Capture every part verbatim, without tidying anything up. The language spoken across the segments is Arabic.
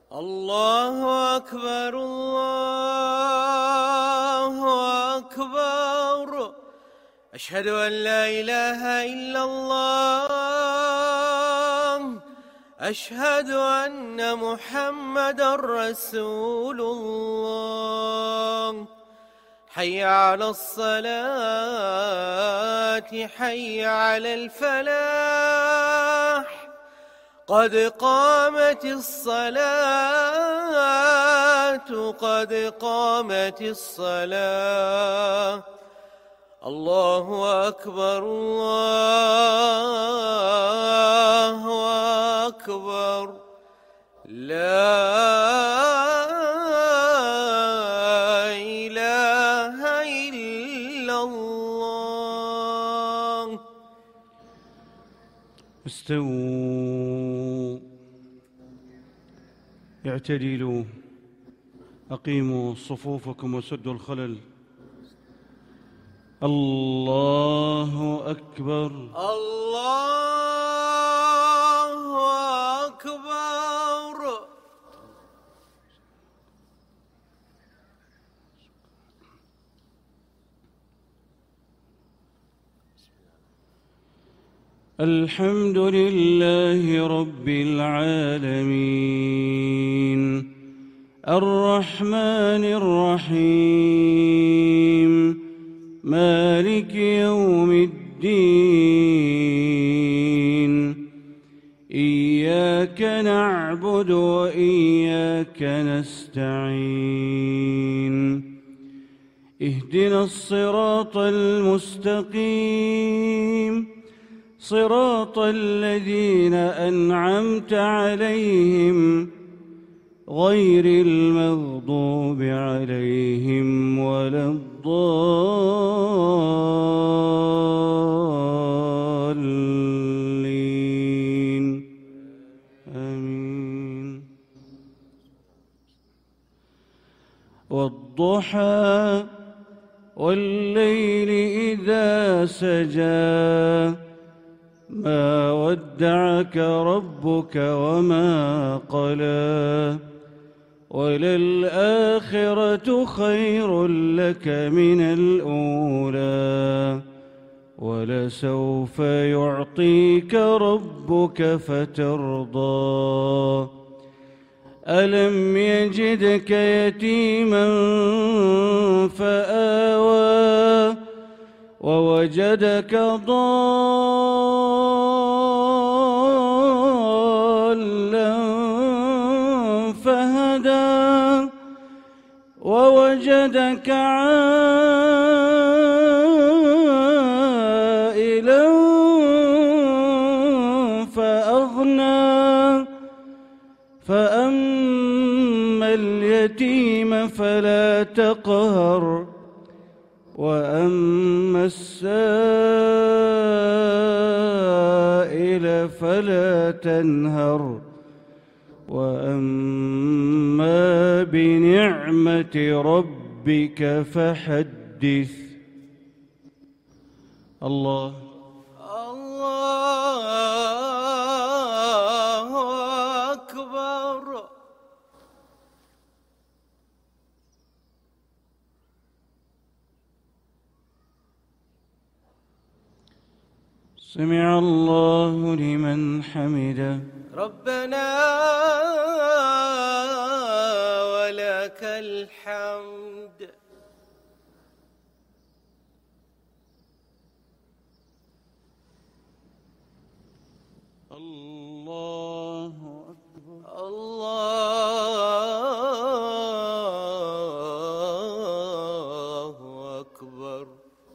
الله أكبر الله أكبر. أشهد أن لا إله إلا الله. أشهد أن محمدًا رسول الله. حي على الصلاة حي على الفلاح. قد قامت الصلاة قد قامت الصلاة. الله أكبر الله أكبر. لا إله إلا الله. استووا اعتدلوا أقيموا صفوفكم وسدوا الخلل. الله أكبر الله أكبر. الحمد لله رب العالمين الرحمن الرحيم مالك يوم الدين. إياك نعبد وإياك نستعين. اهدنا الصراط المستقيم صراط الذين أنعمت عليهم غير المغضوب عليهم ولا الضالين. آمين. والضحى والليل إذا سجى ما ودعك ربك وما قلى. وللآخرة خير لك من الأولى. ولسوف يعطيك ربك فترضى. ألم يجدك يتيما فآوى ووجدك ضالا فهدى ووجدك عائلا فأغنى. فأما اليتيم فلا تقهر وأما السائل فلا تنهر. وأما بنعمة ربك فحدث. الله الله أكبر. سمع الله لمن حمده. ربنا ولك الحمد. الله أكبر الله أكبر.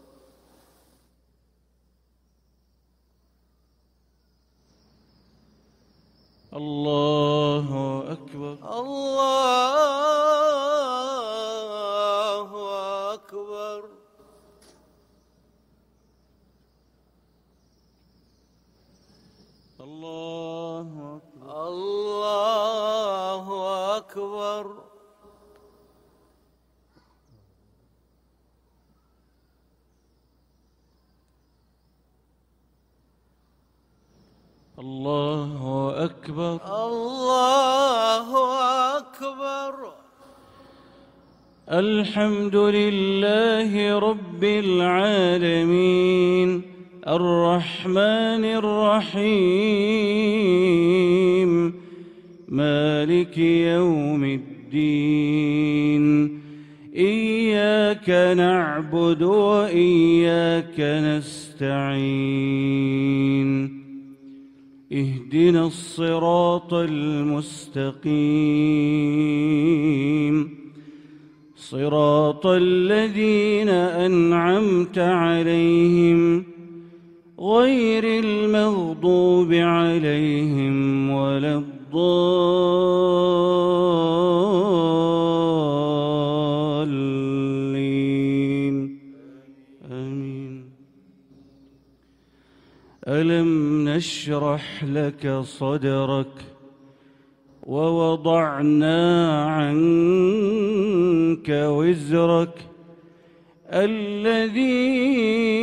الله أكبر الله أكبر. الله أكبر الله أكبر. الله أكبر الله الحمد لله رب العالمين الرحمن الرحيم مالك يوم الدين إياك نعبد وإياك نستعين اهدنا الصراط المستقيم صراط الذين أنعمت عليهم غير المغضوب عليهم ولا الضالين آمين. ألم نشرح لك صدرك ووضعنا عنك وزرك الذي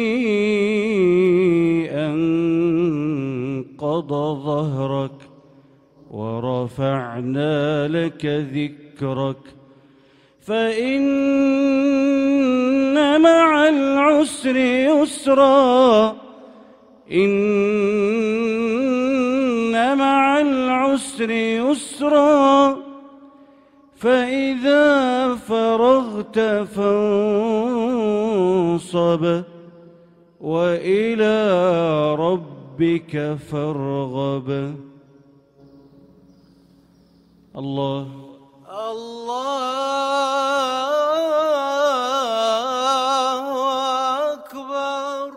أنقض ظهرك ورفعنا لك ذكرك فإن مع العسر يسرا إن مع العسر يسرا فإذا فرغت فانصب وإلى ربك فارغب. الله الله أكبر.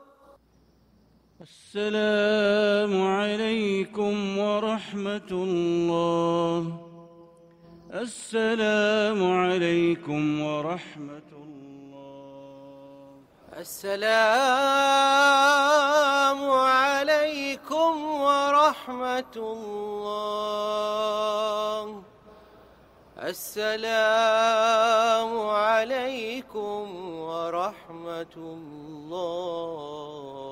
السلام عليكم ورحمة الله. السلام عليكم ورحمة الله. السلام عليكم ورحمة الله. السلام عليكم ورحمة الله.